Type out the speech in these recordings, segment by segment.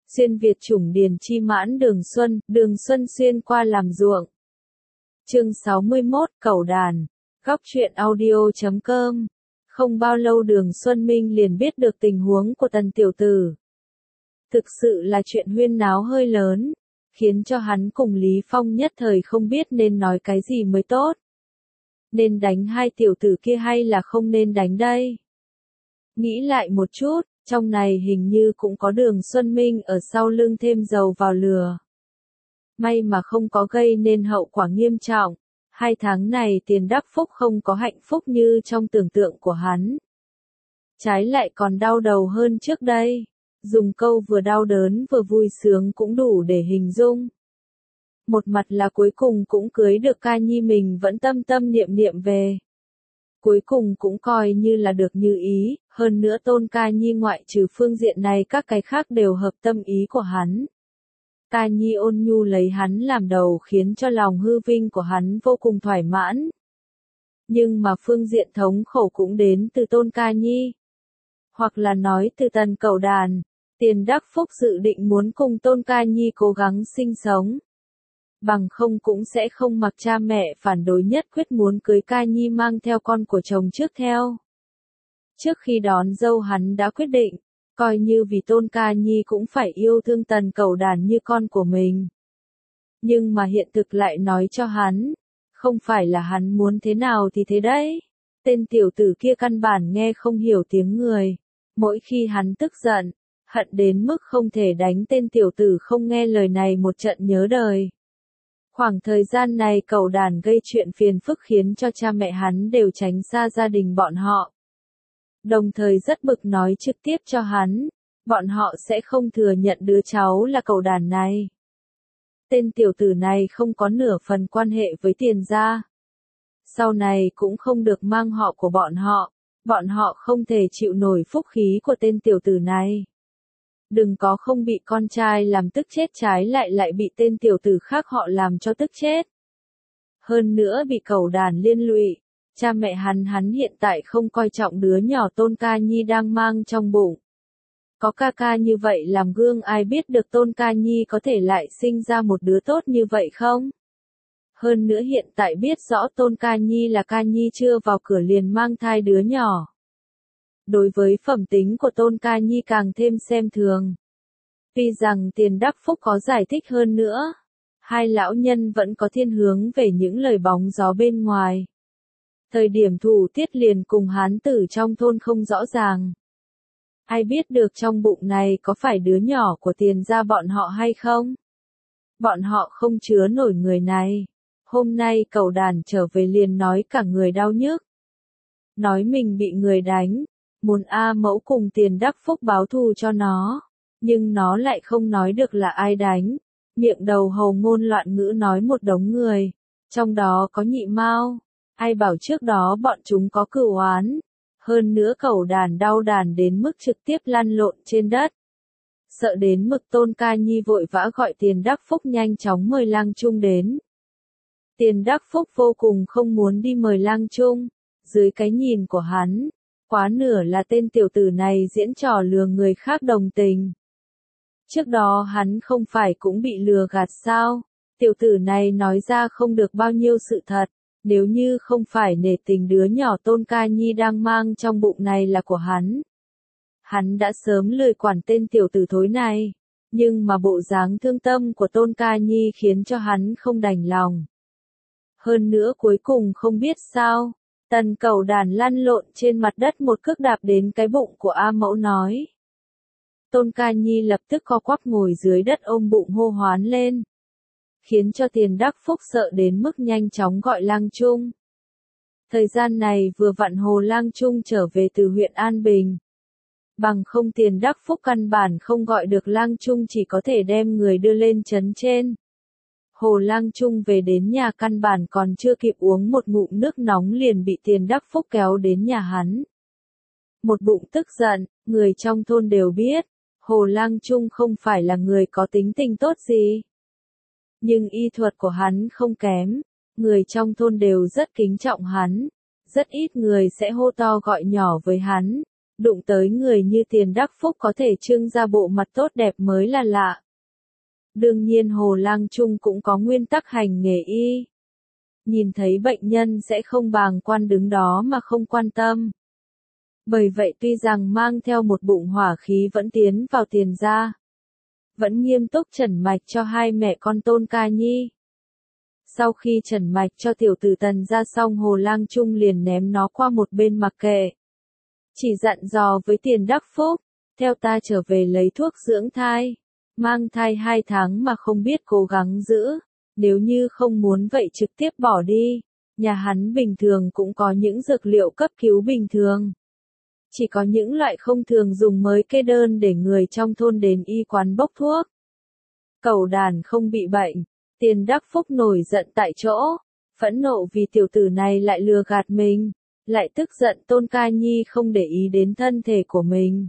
Xuyên Việt chủng điền chi mãn đường xuân xuyên qua làm ruộng. Chương 61, Cẩu đàn. Góc truyện audio.com. Không bao lâu Đường Xuân Minh liền biết được tình huống của Tần tiểu tử. Thực sự là chuyện huyên náo hơi lớn, khiến cho hắn cùng Lý Phong nhất thời không biết nên nói cái gì mới tốt. Nên đánh hai tiểu tử kia hay là không nên đánh đây? Nghĩ lại một chút, trong này hình như cũng có Đường Xuân Minh ở sau lưng thêm dầu vào lửa. May mà không có gây nên hậu quả nghiêm trọng. 2 tháng này Tiền Đắc Phúc không có hạnh phúc như trong tưởng tượng của hắn. Trái lại còn đau đầu hơn trước đây. Dùng câu vừa đau đớn vừa vui sướng cũng đủ để hình dung. Một mặt là cuối cùng cũng cưới được ca nhi mình vẫn tâm tâm niệm niệm về. Cuối cùng cũng coi như là được như ý, hơn nữa Tôn ca nhi ngoại trừ phương diện này các cái khác đều hợp tâm ý của hắn. Ca nhi ôn nhu lấy hắn làm đầu khiến cho lòng hư vinh của hắn vô cùng thoải mãn. Nhưng mà phương diện thống khổ cũng đến từ Tôn ca nhi. Hoặc là nói từ Tần cẩu đàn, Tiền Đắc Phúc dự định muốn cùng Tôn ca nhi cố gắng sinh sống. Bằng không cũng sẽ không mặc cha mẹ phản đối nhất quyết muốn cưới ca nhi mang theo con của chồng trước theo. Trước khi đón dâu hắn đã quyết định, coi như vì Tôn ca nhi cũng phải yêu thương Tần cẩu đàn như con của mình. Nhưng mà hiện thực lại nói cho hắn, không phải là hắn muốn thế nào thì thế đấy. Tên tiểu tử kia căn bản nghe không hiểu tiếng người. Mỗi khi hắn tức giận, hận đến mức không thể đánh tên tiểu tử không nghe lời này một trận nhớ đời. Khoảng thời gian này cẩu đàn gây chuyện phiền phức khiến cho cha mẹ hắn đều tránh xa gia đình bọn họ. Đồng thời rất bực nói trực tiếp cho hắn, bọn họ sẽ không thừa nhận đứa cháu là cẩu đàn này. Tên tiểu tử này không có nửa phần quan hệ với Tiền gia. Sau này cũng không được mang họ của bọn họ không thể chịu nổi phúc khí của tên tiểu tử này. Đừng có không bị con trai làm tức chết trái lại bị tên tiểu tử khác họ làm cho tức chết. Hơn nữa bị cẩu đàn liên lụy, cha mẹ hắn hiện tại không coi trọng đứa nhỏ Tôn ca nhi đang mang trong bụng. Có ca ca như vậy làm gương ai biết được Tôn ca nhi có thể lại sinh ra một đứa tốt như vậy không? Hơn nữa hiện tại biết rõ Tôn ca nhi là ca nhi chưa vào cửa liền mang thai đứa nhỏ. Đối với phẩm tính của Tôn ca nhi càng thêm xem thường. Tuy rằng Tiền Đắc Phúc có giải thích hơn nữa, hai lão nhân vẫn có thiên hướng về những lời bóng gió bên ngoài. Thời điểm thủ tiết liền cùng hán tử trong thôn không rõ ràng. Ai biết được trong bụng này có phải đứa nhỏ của Tiền gia bọn họ hay không? Bọn họ không chứa nổi người này. Hôm nay cẩu đàn trở về liền nói cả người đau nhức. Nói mình bị người đánh, muốn A Mẫu cùng Tiền Đắc Phúc báo thù cho nó. Nhưng nó lại không nói được là ai đánh. Miệng đầu hầu ngôn loạn ngữ nói một đống người. Trong đó có Nhị Mao. Ai bảo trước đó bọn chúng có cửu oán. Hơn nữa cẩu đàn đau đàn đến mức trực tiếp lăn lộn trên đất. Sợ đến mức Tôn ca nhi vội vã gọi Tiền Đắc Phúc nhanh chóng mời Lang Trung đến. Tiền Đắc Phúc vô cùng không muốn đi mời Lang Trung. Dưới cái nhìn của hắn, quá nửa là tên tiểu tử này diễn trò lừa người khác đồng tình. Trước đó hắn không phải cũng bị lừa gạt sao? Tiểu tử này nói ra không được bao nhiêu sự thật. Nếu như không phải nể tình đứa nhỏ Tôn ca nhi đang mang trong bụng này là của hắn đã sớm lười quản tên tiểu tử thối này. Nhưng mà bộ dáng thương tâm của Tôn ca nhi khiến cho hắn không đành lòng. Hơn nữa cuối cùng không biết sao, Tần cẩu đàn lăn lộn trên mặt đất một cước đạp đến cái bụng của A Mẫu nói. Tôn ca nhi lập tức co quắp ngồi dưới đất ôm bụng hô hoán lên. Khiến cho Tiền Đắc Phúc sợ đến mức nhanh chóng gọi Lang Trung. Thời gian này vừa vặn Hồ Lang Trung trở về từ huyện An Bình. Bằng không Tiền Đắc Phúc căn bản không gọi được Lang Trung chỉ có thể đem người đưa lên trấn trên. Hồ Lang Trung về đến nhà căn bản còn chưa kịp uống một ngụm nước nóng liền bị Tiền Đắc Phúc kéo đến nhà hắn. Một bụng tức giận, người trong thôn đều biết, Hồ Lang Trung không phải là người có tính tình tốt gì. Nhưng y thuật của hắn không kém, người trong thôn đều rất kính trọng hắn, rất ít người sẽ hô to gọi nhỏ với hắn, Đụng tới người như Tiền Đắc Phúc có thể trưng ra bộ mặt tốt đẹp mới là lạ. Đương nhiên Hồ Lang Trung cũng có nguyên tắc hành nghề y. Nhìn thấy bệnh nhân sẽ không bàng quan đứng đó mà không quan tâm. Bởi vậy tuy rằng mang theo một bụng hỏa khí vẫn tiến vào Tiền gia. Vẫn nghiêm túc trần mạch cho hai mẹ con Tôn Ca Nhi. Sau khi trần mạch cho tiểu tử Tần ra xong Hồ Lang Trung liền ném nó qua một bên mặc kệ. Chỉ dặn dò với Tiền Đắc Phúc, theo ta trở về lấy thuốc dưỡng thai. Mang thai 2 tháng mà không biết cố gắng giữ, nếu như không muốn vậy trực tiếp bỏ đi. Nhà hắn bình thường cũng có những dược liệu cấp cứu bình thường. Chỉ có những loại không thường dùng mới kê đơn để người trong thôn đến y quán bốc thuốc. Cẩu đàn không bị bệnh, Tiền Đắc Phúc nổi giận tại chỗ, phẫn nộ vì tiểu tử này lại lừa gạt mình, lại tức giận Tôn Ca Nhi không để ý đến thân thể của mình.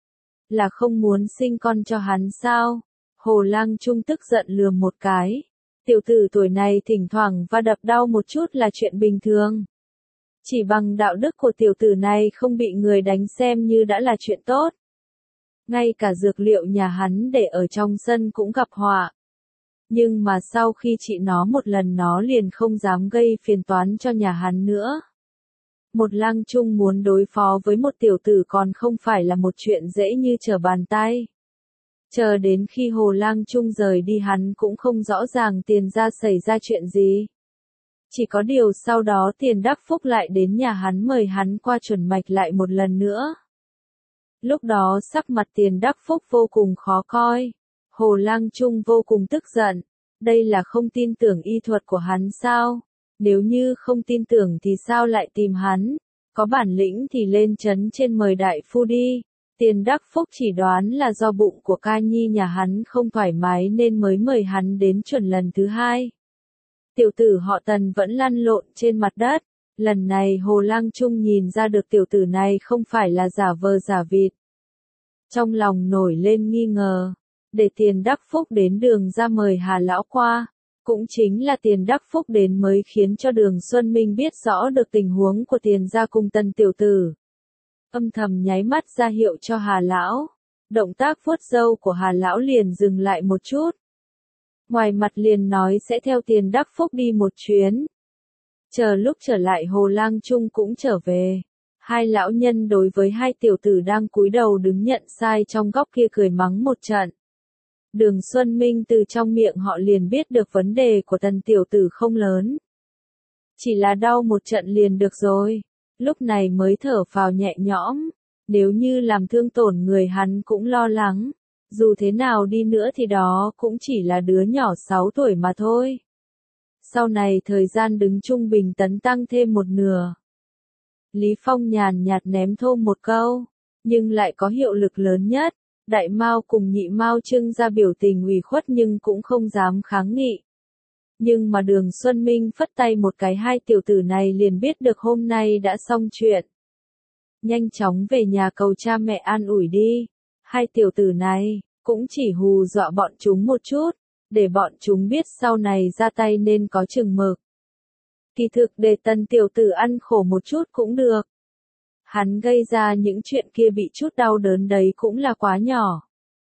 Là không muốn sinh con cho hắn sao? Hồ Lang Trung tức giận lườm một cái. Tiểu tử tuổi này thỉnh thoảng va đập đau một chút là chuyện bình thường. Chỉ bằng đạo đức của tiểu tử này không bị người đánh xem như đã là chuyện tốt. Ngay cả dược liệu nhà hắn để ở trong sân cũng gặp họa. Nhưng mà sau khi trị nó một lần nó liền không dám gây phiền toán cho nhà hắn nữa. Một Lang Trung muốn đối phó với một tiểu tử còn không phải là một chuyện dễ như trở bàn tay. Chờ đến khi Hồ Lang Trung rời đi hắn cũng không rõ ràng Tiền gia xảy ra chuyện gì. Chỉ có điều sau đó Tiền Đắc Phúc lại đến nhà hắn mời hắn qua chuẩn mạch lại một lần nữa. Lúc đó sắc mặt Tiền Đắc Phúc vô cùng khó coi. Hồ Lang Trung vô cùng tức giận. Đây là không tin tưởng y thuật của hắn sao? Nếu như không tin tưởng thì sao lại tìm hắn? Có bản lĩnh thì lên trấn trên mời đại phu đi. Tiền Đắc Phúc chỉ đoán là do bụng của Ca Nhi nhà hắn không thoải mái nên mới mời hắn đến chuẩn lần thứ 2. Tiểu tử họ Tần vẫn lăn lộn trên mặt đất. Lần này Hồ Lang Trung nhìn ra được tiểu tử này không phải là giả vờ giả vịt. Trong lòng nổi lên nghi ngờ. Để Tiền Đắc Phúc đến Đường ra mời Hà Lão qua. Cũng chính là Tiền Đắc Phúc đến mới khiến cho Đường Xuân Minh biết rõ được tình huống của Tiền gia cùng Tần tiểu tử. Âm thầm nháy mắt ra hiệu cho Hà Lão. Động tác vuốt râu của Hà Lão liền dừng lại một chút. Ngoài mặt liền nói sẽ theo Tiền Đắc Phúc đi một chuyến. Chờ lúc trở lại Hồ Lang Trung cũng trở về. Hai lão nhân đối với hai tiểu tử đang cúi đầu đứng nhận sai trong góc kia cười mắng một trận. Đường Xuân Minh từ trong miệng họ liền biết được vấn đề của Tần tiểu tử không lớn. Chỉ là đau một trận liền được rồi. Lúc này mới thở phào nhẹ nhõm. Nếu như làm thương tổn người hắn cũng lo lắng. Dù thế nào đi nữa thì đó cũng chỉ là đứa nhỏ 6 tuổi mà thôi. Sau này thời gian đứng trung bình tấn tăng thêm một nửa. Lý Phong nhàn nhạt ném thô một câu. Nhưng lại có hiệu lực lớn nhất. Đại Mao cùng Nhị Mao trưng ra biểu tình ủy khuất nhưng cũng không dám kháng nghị. Nhưng mà Đường Xuân Minh phất tay một cái hai tiểu tử này liền biết được hôm nay đã xong chuyện. Nhanh chóng về nhà cầu cha mẹ an ủi đi. Hai tiểu tử này, cũng chỉ hù dọa bọn chúng một chút, để bọn chúng biết sau này ra tay nên có chừng mực. Kỳ thực để Tần tiểu tử ăn khổ một chút cũng được. Hắn gây ra những chuyện kia bị chút đau đớn đấy cũng là quá nhỏ.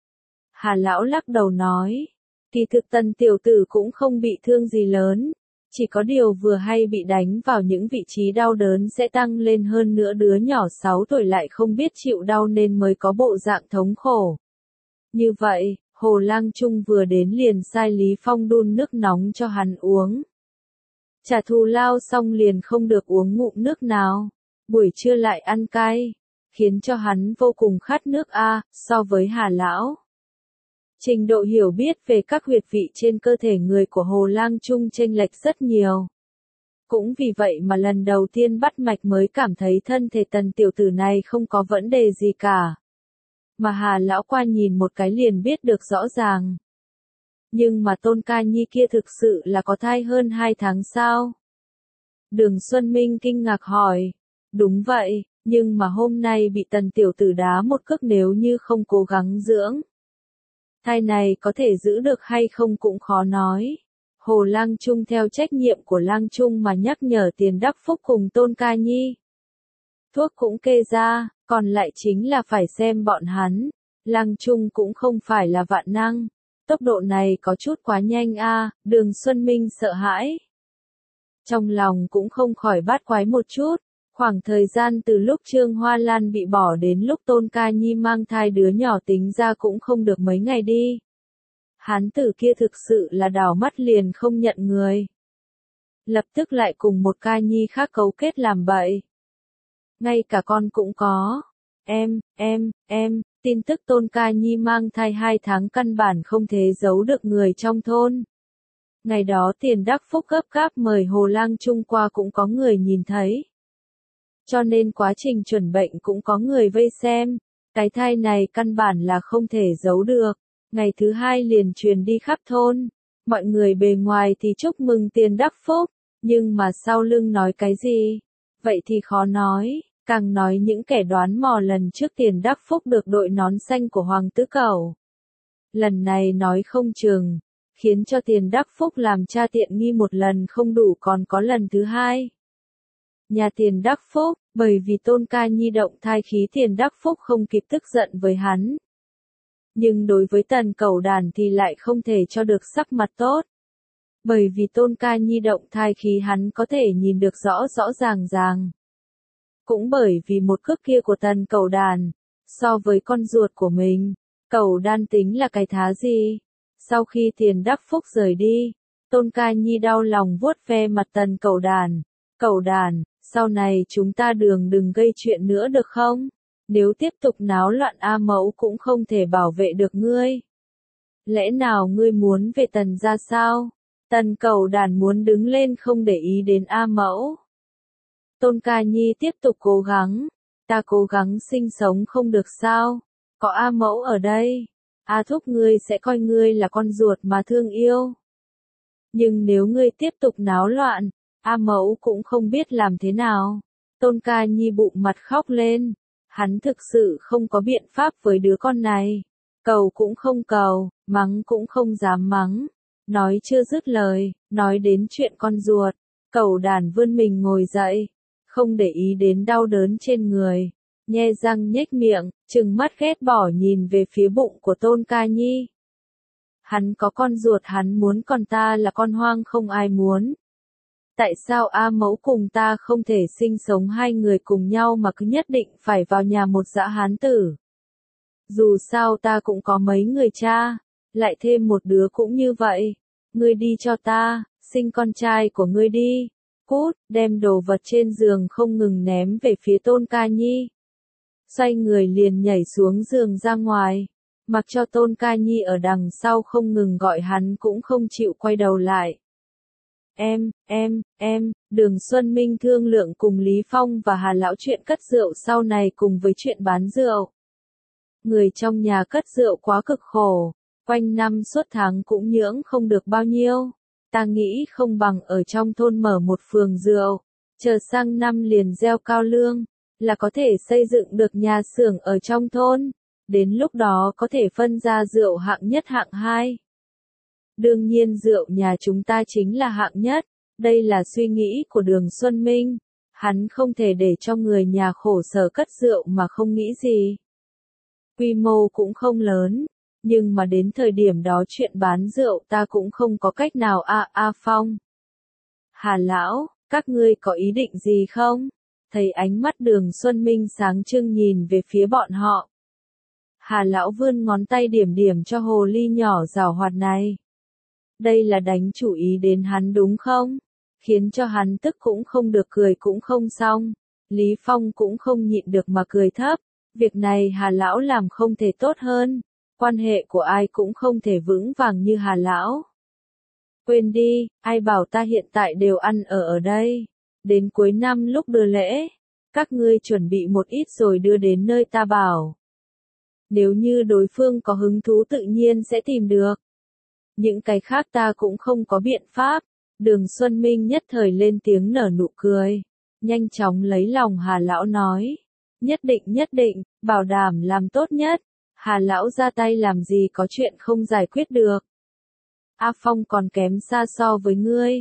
Hà Lão lắc đầu nói. Kỳ thực Tần tiểu tử cũng không bị thương gì lớn. Chỉ có điều vừa hay bị đánh vào những vị trí đau đớn sẽ tăng lên hơn nữa đứa nhỏ 6 tuổi lại không biết chịu đau nên mới có bộ dạng thống khổ. Như vậy, Hồ Lang Trung vừa đến liền sai Lý Phong đun nước nóng cho hắn uống. Trả thù lao xong liền không được uống ngụm nước nào. Buổi trưa lại ăn cay. Khiến cho hắn vô cùng khát nước so với Hà Lão. Trình độ hiểu biết về các huyệt vị trên cơ thể người của Hồ Lang Trung chênh lệch rất nhiều. Cũng vì vậy mà lần đầu tiên bắt mạch mới cảm thấy thân thể Tần tiểu tử này không có vấn đề gì cả. Mà Hà Lão qua nhìn một cái liền biết được rõ ràng. Nhưng mà Tôn Ca Nhi kia thực sự là có thai hơn 2 tháng sao? Đường Xuân Minh kinh ngạc hỏi. Đúng vậy, nhưng mà hôm nay bị Tần tiểu tử đá một cước nếu như không cố gắng dưỡng. Thai này có thể giữ được hay không cũng khó nói. Hồ Lang Trung theo trách nhiệm của Lang Trung mà nhắc nhở Tiền Đắc Phúc cùng Tôn Ca Nhi. thuốc cũng kê ra, còn lại chính là phải xem bọn hắn. Lăng Trung cũng không phải là vạn năng, tốc độ này có chút quá nhanh a, Đường Xuân Minh sợ hãi. Trong lòng cũng không khỏi bát quái một chút, khoảng thời gian từ lúc Trương Hoa Lan bị bỏ đến lúc Tôn Ca Nhi mang thai đứa nhỏ tính ra cũng không được mấy ngày đi. Hán tử kia thực sự là đảo mắt liền không nhận người. Lập tức lại cùng một Ca Nhi khác cấu kết làm bậy. Ngay cả con cũng có. Tin tức Tôn Ca Nhi mang thai 2 tháng căn bản không thể giấu được người trong thôn. Ngày đó Tiền Đắc Phúc gấp gáp mời Hồ Lang Trung qua cũng có người nhìn thấy. Cho nên quá trình chuẩn bệnh cũng có người vây xem. Cái thai này căn bản là không thể giấu được. Ngày thứ 2 liền truyền đi khắp thôn. Mọi người bề ngoài thì chúc mừng Tiền Đắc Phúc, nhưng mà sau lưng nói cái gì? Vậy thì khó nói. Càng nói những kẻ đoán mò lần trước Tiền Đắc Phúc được đội nón xanh của Hoàng Tứ Cẩu. Lần này nói không chừng, khiến cho Tiền Đắc Phúc làm cha tiện nghi một lần không đủ còn có lần thứ 2. Nhà Tiền Đắc Phúc, bởi vì Tôn Ca Nhi động thai khí Tiền Đắc Phúc không kịp tức giận với hắn. Nhưng đối với Tần Cẩu Đàn thì lại không thể cho được sắc mặt tốt. Bởi vì Tôn Ca Nhi động thai khí hắn có thể nhìn được rõ rõ ràng. Cũng bởi vì một cước kia của Tần Cẩu Đàn, so với con ruột của mình, Cẩu Đan tính là cái thá gì. Sau khi Tiền Đắc Phúc rời đi, Tôn Ca Nhi đau lòng vuốt ve mặt Tần Cẩu Đàn. Cẩu Đàn, sau này chúng ta đừng gây chuyện nữa được không? Nếu tiếp tục náo loạn A Mẫu cũng không thể bảo vệ được ngươi. Lẽ nào ngươi muốn về Tần ra sao? Tần Cẩu Đàn muốn đứng lên không để ý đến A Mẫu. Tôn Ca Nhi tiếp tục cố gắng. Ta cố gắng sinh sống không được sao? Có A Mẫu ở đây. A Thúc ngươi sẽ coi ngươi là con ruột mà thương yêu. Nhưng nếu ngươi tiếp tục náo loạn, A Mẫu cũng không biết làm thế nào. Tôn Ca Nhi bụng mặt khóc lên. Hắn thực sự không có biện pháp với đứa con này. Cầu cũng không cầu, mắng cũng không dám mắng. Nói chưa dứt lời, nói đến chuyện con ruột. Cẩu Đàn vươn mình ngồi dậy, không để ý đến đau đớn trên người. Nhe răng nhếch miệng, trừng mắt ghét bỏ nhìn về phía bụng của Tôn Ca Nhi. Hắn có con ruột hắn muốn, còn ta là con hoang không ai muốn. Tại sao A Mẫu cùng ta không thể sinh sống hai người cùng nhau mà cứ nhất định phải vào nhà một dã hán tử? Dù sao ta cũng có mấy người cha, lại thêm một đứa cũng như vậy. Ngươi đi cho ta, sinh con trai của ngươi đi. Cút, đem đồ vật trên giường không ngừng ném về phía Tôn Ca Nhi. Xoay người liền nhảy xuống giường ra ngoài. Mặc cho Tôn Ca Nhi ở đằng sau không ngừng gọi hắn cũng không chịu quay đầu lại. Đường Xuân Minh thương lượng cùng Lý Phong và Hà Lão chuyện cất rượu sau này cùng với chuyện bán rượu. Người trong nhà cất rượu quá cực khổ, quanh năm suốt tháng cũng nhưỡng không được bao nhiêu. Ta nghĩ không bằng ở trong thôn mở một phường rượu, chờ sang năm liền gieo cao lương, là có thể xây dựng được nhà xưởng ở trong thôn. Đến lúc đó có thể phân ra rượu hạng nhất hạng 2. Đương nhiên rượu nhà chúng ta chính là hạng nhất, đây là suy nghĩ của Đường Xuân Minh. Hắn không thể để cho người nhà khổ sở cất rượu mà không nghĩ gì. Quy mô cũng không lớn, nhưng mà đến thời điểm đó chuyện bán rượu ta cũng không có cách nào. Phong. Hà Lão, các ngươi có ý định gì không? Thấy ánh mắt Đường Xuân Minh sáng trưng nhìn về phía bọn họ. Hà Lão vươn ngón tay điểm điểm cho hồ ly nhỏ giảo hoạt này. Đây là đánh chủ ý đến hắn đúng không? Khiến cho hắn tức cũng không được cười cũng không xong. Lý Phong cũng không nhịn được mà cười thấp. Việc này Hà Lão làm không thể tốt hơn. Quan hệ của ai cũng không thể vững vàng như Hà Lão. Quên đi, ai bảo ta hiện tại đều ăn ở đây. Đến cuối năm lúc đưa lễ, các ngươi chuẩn bị một ít rồi đưa đến nơi ta bảo. Nếu như đối phương có hứng thú tự nhiên sẽ tìm được. Những cái khác ta cũng không có biện pháp. Đường Xuân Minh nhất thời lên tiếng nở nụ cười. Nhanh chóng lấy lòng Hà Lão nói. Nhất định, bảo đảm làm tốt nhất. Hà Lão ra tay làm gì có chuyện không giải quyết được. A Phong còn kém xa so với ngươi.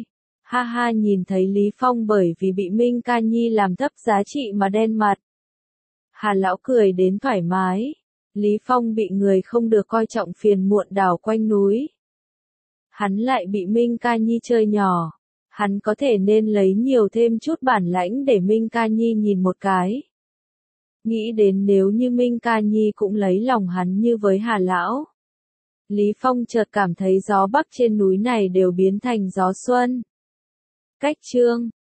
Ha ha, nhìn thấy Lý Phong bởi vì bị Minh Ca Nhi làm thấp giá trị mà đen mặt. Hà lão cười đến thoải mái. Lý Phong bị người không được coi trọng phiền muộn đảo quanh núi. Hắn lại bị Minh Ca Nhi chơi nhỏ. Hắn có thể nên lấy nhiều thêm chút bản lãnh để Minh Ca Nhi nhìn một cái. Nghĩ đến nếu như Minh Ca Nhi cũng lấy lòng hắn như với Hà lão. Lý Phong chợt cảm thấy gió bắc trên núi này đều biến thành gió xuân. Cách chương